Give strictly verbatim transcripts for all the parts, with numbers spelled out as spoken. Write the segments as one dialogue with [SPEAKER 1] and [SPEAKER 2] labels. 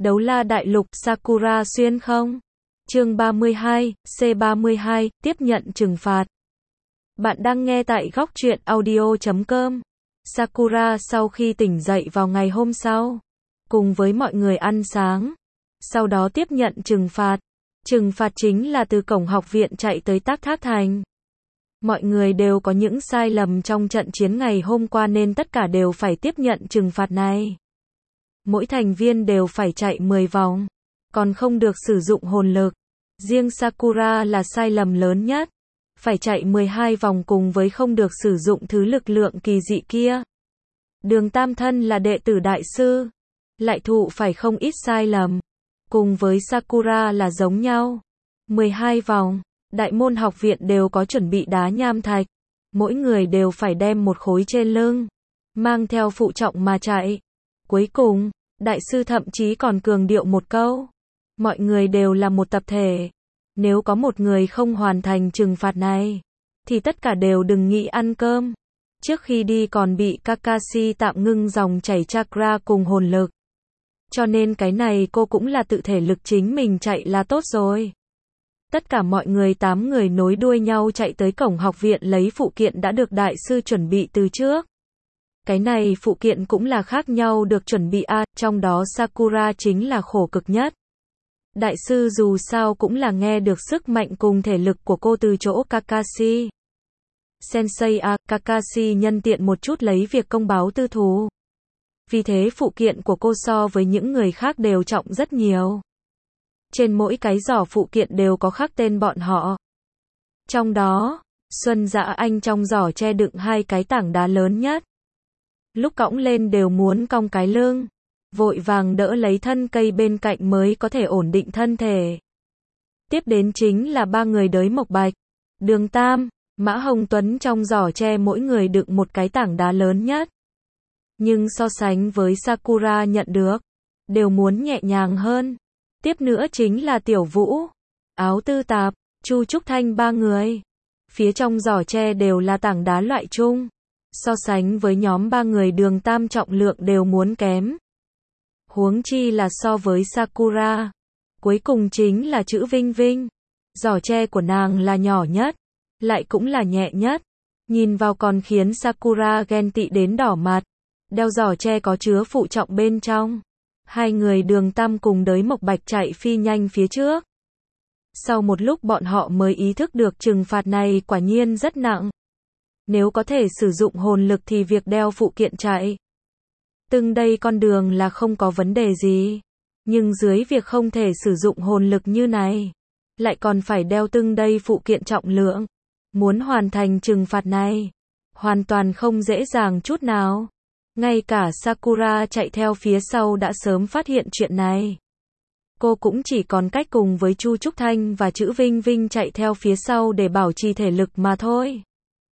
[SPEAKER 1] Đấu la đại lục Sakura xuyên không? Chương ba mươi hai, C ba mươi hai, tiếp nhận trừng phạt. Bạn đang nghe tại góc truyện audio chấm com. Sakura sau khi tỉnh dậy vào ngày hôm sau, cùng với mọi người ăn sáng, sau đó tiếp nhận trừng phạt. Trừng phạt chính là từ cổng học viện chạy tới Tác Thác Thành. Mọi người đều có những sai lầm trong trận chiến ngày hôm qua nên tất cả đều phải tiếp nhận trừng phạt này. Mỗi thành viên đều phải chạy mười vòng, còn không được sử dụng hồn lực. Riêng Sakura là sai lầm lớn nhất, phải chạy mười hai vòng cùng với không được sử dụng thứ lực lượng kỳ dị kia. Đường Tam Thân là đệ tử đại sư, lại thụ phải không ít sai lầm, cùng với Sakura là giống nhau. mười hai vòng, đại môn học viện đều có chuẩn bị đá nham thạch, mỗi người đều phải đem một khối trên lưng, mang theo phụ trọng mà chạy. Cuối cùng, đại sư thậm chí còn cường điệu một câu, mọi người đều là một tập thể, nếu có một người không hoàn thành trừng phạt này, thì tất cả đều đừng nghĩ ăn cơm. Trước khi đi còn bị Kakashi tạm ngưng dòng chảy chakra cùng hồn lực. Cho nên cái này cô cũng là tự thể lực chính mình chạy là tốt rồi. Tất cả mọi người tám người nối đuôi nhau chạy tới cổng học viện lấy phụ kiện đã được đại sư chuẩn bị từ trước. Cái này phụ kiện cũng là khác nhau được chuẩn bị a, à, trong đó Sakura chính là khổ cực nhất. Đại sư dù sao cũng là nghe được sức mạnh cùng thể lực của cô từ chỗ Kakashi. Sensei a, à, Kakashi nhân tiện một chút lấy việc công báo tư thù. Vì thế phụ kiện của cô so với những người khác đều trọng rất nhiều. Trên mỗi cái giỏ phụ kiện đều có khắc tên bọn họ. Trong đó, Xuân Dạ Anh trong giỏ che đựng hai cái tảng đá lớn nhất. Lúc cõng lên đều muốn cong cái lưng, vội vàng đỡ lấy thân cây bên cạnh mới có thể ổn định thân thể. Tiếp đến chính là ba người Đới Mộc Bạch, Đường Tam, Mã Hồng Tuấn trong giỏ che mỗi người đựng một cái tảng đá lớn nhất. Nhưng so sánh với Sakura nhận được, đều muốn nhẹ nhàng hơn. Tiếp nữa chính là Tiểu Vũ, Áo Tư Tạp, Chu Trúc Thanh ba người. Phía trong giỏ tre đều là tảng đá loại chung. So sánh với nhóm ba người Đường Tam trọng lượng đều muốn kém. Huống chi là so với Sakura. Cuối cùng chính là chữ Vinh Vinh. Giỏ tre của nàng là nhỏ nhất, lại cũng là nhẹ nhất. Nhìn vào còn khiến Sakura ghen tị đến đỏ mặt. Đeo giỏ tre có chứa phụ trọng bên trong. Hai người Đường Tam cùng Đới Mộc Bạch chạy phi nhanh phía trước. Sau một lúc bọn họ mới ý thức được trừng phạt này quả nhiên rất nặng. Nếu có thể sử dụng hồn lực thì việc đeo phụ kiện chạy từng đây con đường là không có vấn đề gì. Nhưng dưới việc không thể sử dụng hồn lực như này, lại còn phải đeo từng đây phụ kiện trọng lượng. Muốn hoàn thành trừng phạt này, hoàn toàn không dễ dàng chút nào. Ngay cả Sakura chạy theo phía sau đã sớm phát hiện chuyện này. Cô cũng chỉ còn cách cùng với Chu Trúc Thanh và chữ Vinh Vinh chạy theo phía sau để bảo trì thể lực mà thôi.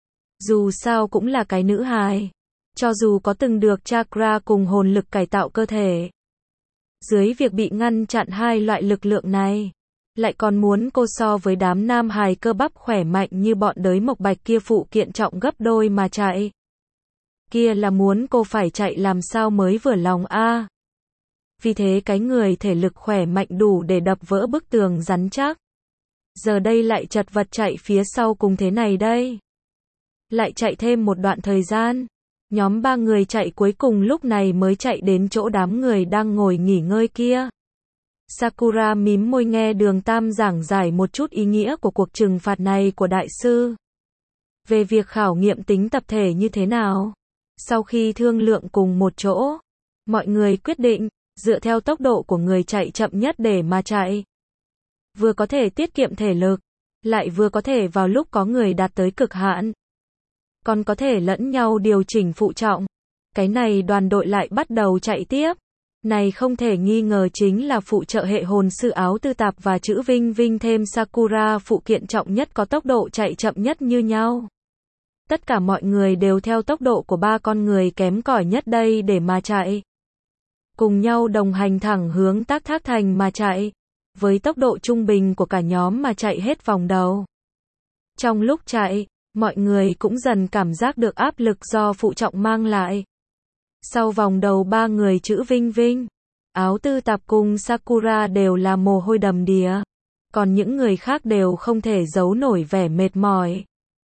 [SPEAKER 1] Dù sao cũng là cái nữ hài. Cho dù có từng được chakra cùng hồn lực cải tạo cơ thể. Dưới việc bị ngăn chặn hai loại lực lượng này, lại còn muốn cô so với đám nam hài cơ bắp khỏe mạnh như bọn Đới Mộc Bạch kia phụ kiện trọng gấp đôi mà chạy. Kia là muốn cô phải chạy làm sao mới vừa lòng a. À. Vì thế cái người thể lực khỏe mạnh đủ để đập vỡ bức tường rắn chắc. Giờ đây lại chật vật chạy phía sau cùng thế này đây. Lại chạy thêm một đoạn thời gian. Nhóm ba người chạy cuối cùng lúc này mới chạy đến chỗ đám người đang ngồi nghỉ ngơi kia. Sakura mím môi nghe Đường Tam giảng giải một chút ý nghĩa của cuộc trừng phạt này của đại sư. Về việc khảo nghiệm tính tập thể như thế nào. Sau khi thương lượng cùng một chỗ, mọi người quyết định, dựa theo tốc độ của người chạy chậm nhất để mà chạy. Vừa có thể tiết kiệm thể lực, lại vừa có thể vào lúc có người đạt tới cực hạn. Còn có thể lẫn nhau điều chỉnh phụ trọng. Cái này đoàn đội lại bắt đầu chạy tiếp. Này không thể nghi ngờ chính là phụ trợ hệ hồn sư Áo Tư Tạp và chữ Vinh Vinh thêm Sakura phụ kiện trọng nhất có tốc độ chạy chậm nhất như nhau. Tất cả mọi người đều theo tốc độ của ba con người kém cỏi nhất đây để mà chạy. Cùng nhau đồng hành thẳng hướng Tác Thác Thành mà chạy. Với tốc độ trung bình của cả nhóm mà chạy hết vòng đầu. Trong lúc chạy, mọi người cũng dần cảm giác được áp lực do phụ trọng mang lại. Sau vòng đầu ba người chữ Vinh Vinh, Áo tư tạp cùng Sakura đều là mồ hôi đầm đìa. Còn những người khác đều không thể giấu nổi vẻ mệt mỏi.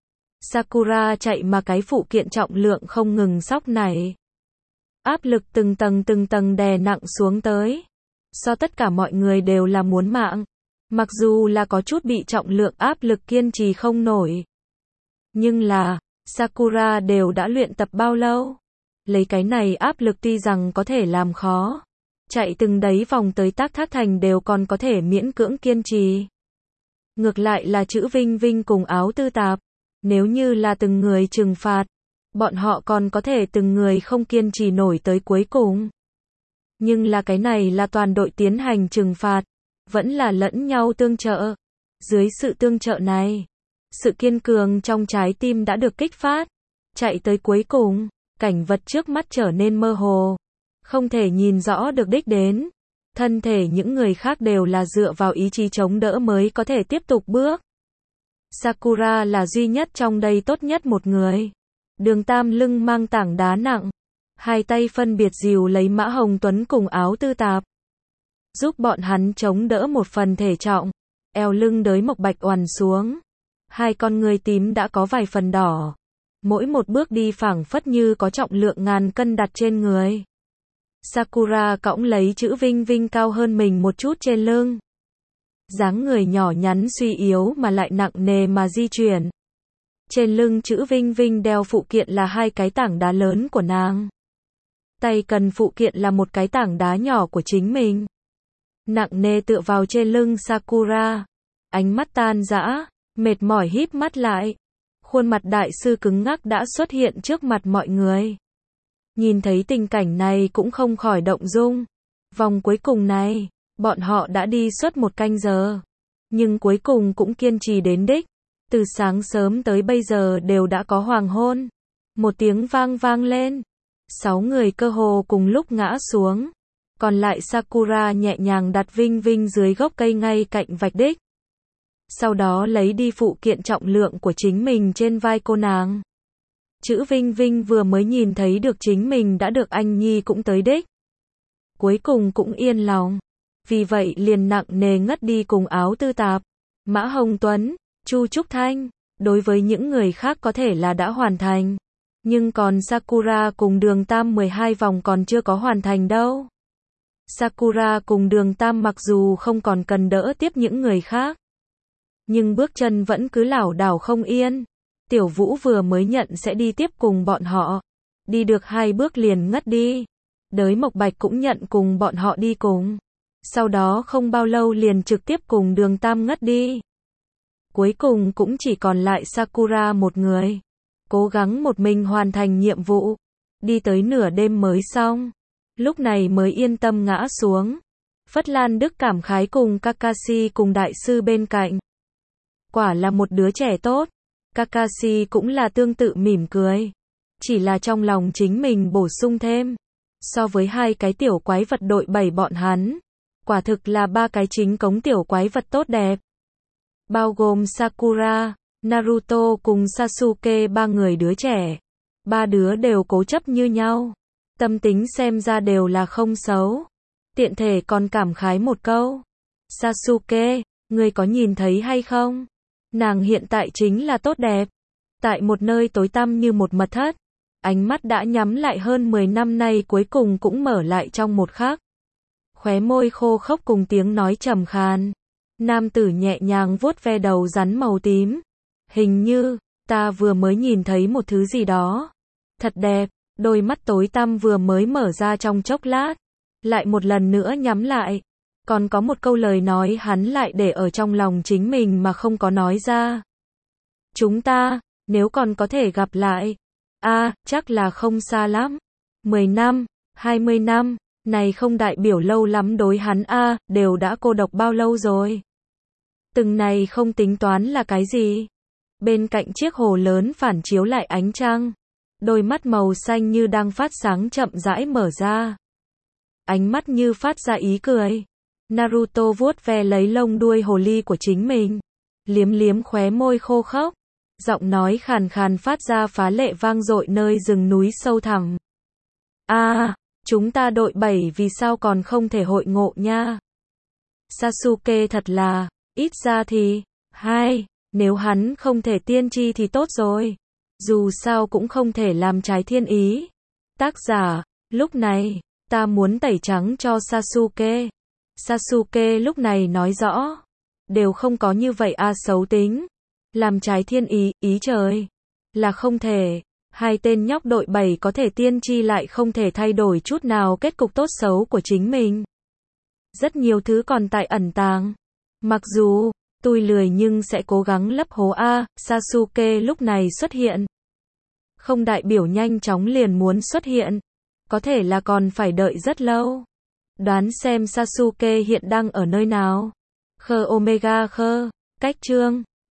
[SPEAKER 1] Sakura chạy mà cái phụ kiện trọng lượng không ngừng sóc này. Áp lực từng tầng từng tầng đè nặng xuống tới. So tất cả mọi người đều là muốn mạng. Mặc dù là có chút bị trọng lượng áp lực kiên trì không nổi. Nhưng là, Sakura đều đã luyện tập bao lâu? Lấy cái này áp lực tuy rằng có thể làm khó. Chạy từng đấy vòng tới Tác Thác Thành đều còn có thể miễn cưỡng kiên trì. Ngược lại là chữ Vinh Vinh cùng Áo Tư Tạp. Nếu như là từng người trừng phạt, bọn họ còn có thể từng người không kiên trì nổi tới cuối cùng. Nhưng là cái này là toàn đội tiến hành trừng phạt, vẫn là lẫn nhau tương trợ. Dưới sự tương trợ này, sự kiên cường trong trái tim đã được kích phát. Chạy tới cuối cùng, cảnh vật trước mắt trở nên mơ hồ. Không thể nhìn rõ được đích đến. Thân thể những người khác đều là dựa vào ý chí chống đỡ mới có thể tiếp tục bước. Sakura là duy nhất trong đây tốt nhất một người. Đường Tam lưng mang tảng đá nặng. Hai tay phân biệt dìu lấy Mã Hồng Tuấn cùng Áo Tư Tạp. Giúp bọn hắn chống đỡ một phần thể trọng. Eo lưng đới Mộc Bạch oằn xuống. Hai con người tím đã có vài phần đỏ. Mỗi một bước đi phảng phất như có trọng lượng ngàn cân đặt trên người. Sakura cõng lấy chữ Vinh Vinh cao hơn mình một chút trên lưng. Dáng người nhỏ nhắn suy yếu mà lại nặng nề mà di chuyển. Trên lưng chữ Vinh Vinh đeo phụ kiện là hai cái tảng đá lớn của nàng. Tay cần phụ kiện là một cái tảng đá nhỏ của chính mình. Nặng nề tựa vào trên lưng Sakura. Ánh mắt tan rã, mệt mỏi híp mắt lại. Khuôn mặt đại sư cứng ngắc đã xuất hiện trước mặt mọi người. Nhìn thấy tình cảnh này cũng không khỏi động dung. Vòng cuối cùng này, bọn họ đã đi suốt một canh giờ. Nhưng cuối cùng cũng kiên trì đến đích. Từ sáng sớm tới bây giờ đều đã có hoàng hôn. Một tiếng vang vang lên. Sáu người cơ hồ cùng lúc ngã xuống. Còn lại Sakura nhẹ nhàng đặt Vinh Vinh dưới gốc cây ngay cạnh vạch đích. Sau đó lấy đi phụ kiện trọng lượng của chính mình trên vai cô nàng. Chữ Vinh Vinh vừa mới nhìn thấy được chính mình đã được anh Nhi cũng tới đích. Cuối cùng cũng yên lòng. Vì vậy liền nặng nề ngất đi cùng Áo Tư Tạp, Mã Hồng Tuấn, Chu Trúc Thanh. Đối với những người khác có thể là đã hoàn thành. Nhưng còn Sakura cùng Đường Tam mười hai vòng còn chưa có hoàn thành đâu. Sakura cùng Đường Tam mặc dù không còn cần đỡ tiếp những người khác. Nhưng bước chân vẫn cứ lảo đảo không yên. Tiểu Vũ vừa mới nhận sẽ đi tiếp cùng bọn họ. Đi được hai bước liền ngất đi. Đới Mộc Bạch cũng nhận cùng bọn họ đi cùng. Sau đó không bao lâu liền trực tiếp cùng Đường Tam ngất đi. Cuối cùng cũng chỉ còn lại Sakura một người. Cố gắng một mình hoàn thành nhiệm vụ. Đi tới nửa đêm mới xong. Lúc này mới yên tâm ngã xuống. Phất Lan Đức cảm khái cùng Kakashi cùng đại sư bên cạnh. Quả là một đứa trẻ tốt. Kakashi cũng là tương tự mỉm cười. Chỉ là trong lòng chính mình bổ sung thêm. So với hai cái tiểu quái vật đội bảy bọn hắn. Quả thực là ba cái chính cống tiểu quái vật tốt đẹp. Bao gồm Sakura, Naruto cùng Sasuke ba người đứa trẻ. Ba đứa đều cố chấp như nhau. Tâm tính xem ra đều là không xấu. Tiện thể còn cảm khái một câu. Sasuke, ngươi có nhìn thấy hay không? Nàng hiện tại chính là tốt đẹp. Tại một nơi tối tăm như một mật thất. Ánh mắt đã nhắm lại hơn mười năm nay cuối cùng cũng mở lại trong một khắc. Khóe môi khô khốc cùng tiếng nói trầm khàn. Nam tử nhẹ nhàng vuốt ve đầu rắn màu tím. Hình như, ta vừa mới nhìn thấy một thứ gì đó. Thật đẹp, đôi mắt tối tăm vừa mới mở ra trong chốc lát. Lại một lần nữa nhắm lại. Còn có một câu lời nói hắn lại để ở trong lòng chính mình mà không có nói ra. Chúng ta, nếu còn có thể gặp lại. a à, chắc là không xa lắm. mười năm, hai mươi năm, này không đại biểu lâu lắm đối hắn a à, đều đã cô độc bao lâu rồi. Từng này không tính toán là cái gì. Bên cạnh chiếc hồ lớn phản chiếu lại ánh trăng. Đôi mắt màu xanh như đang phát sáng chậm rãi mở ra. Ánh mắt như phát ra ý cười. Naruto vuốt ve lấy lông đuôi hồ ly của chính mình. Liếm liếm khóe môi khô khốc. Giọng nói khàn khàn phát ra phá lệ vang dội nơi rừng núi sâu thẳm. A, à, Chúng ta đội bảy vì sao còn không thể hội ngộ nha. Sasuke thật là, ít ra thì, hai, nếu hắn không thể tiên tri thì tốt rồi. Dù sao cũng không thể làm trái thiên ý. Tác giả, lúc này, ta muốn tẩy trắng cho Sasuke. Sasuke lúc này nói rõ, đều không có như vậy a xấu tính. Làm trái thiên ý, ý trời, là không thể. Hai tên nhóc đội bảy có thể tiên tri lại không thể thay đổi chút nào kết cục tốt xấu của chính mình. Rất nhiều thứ còn tại ẩn tàng. Mặc dù, tôi lười nhưng sẽ cố gắng lấp hố A, Sasuke lúc này xuất hiện. Không đại biểu nhanh chóng liền muốn xuất hiện. Có thể là còn phải đợi rất lâu. Đoán xem Sasuke hiện đang ở nơi nào. Khơ Omega Khơ, cách chương.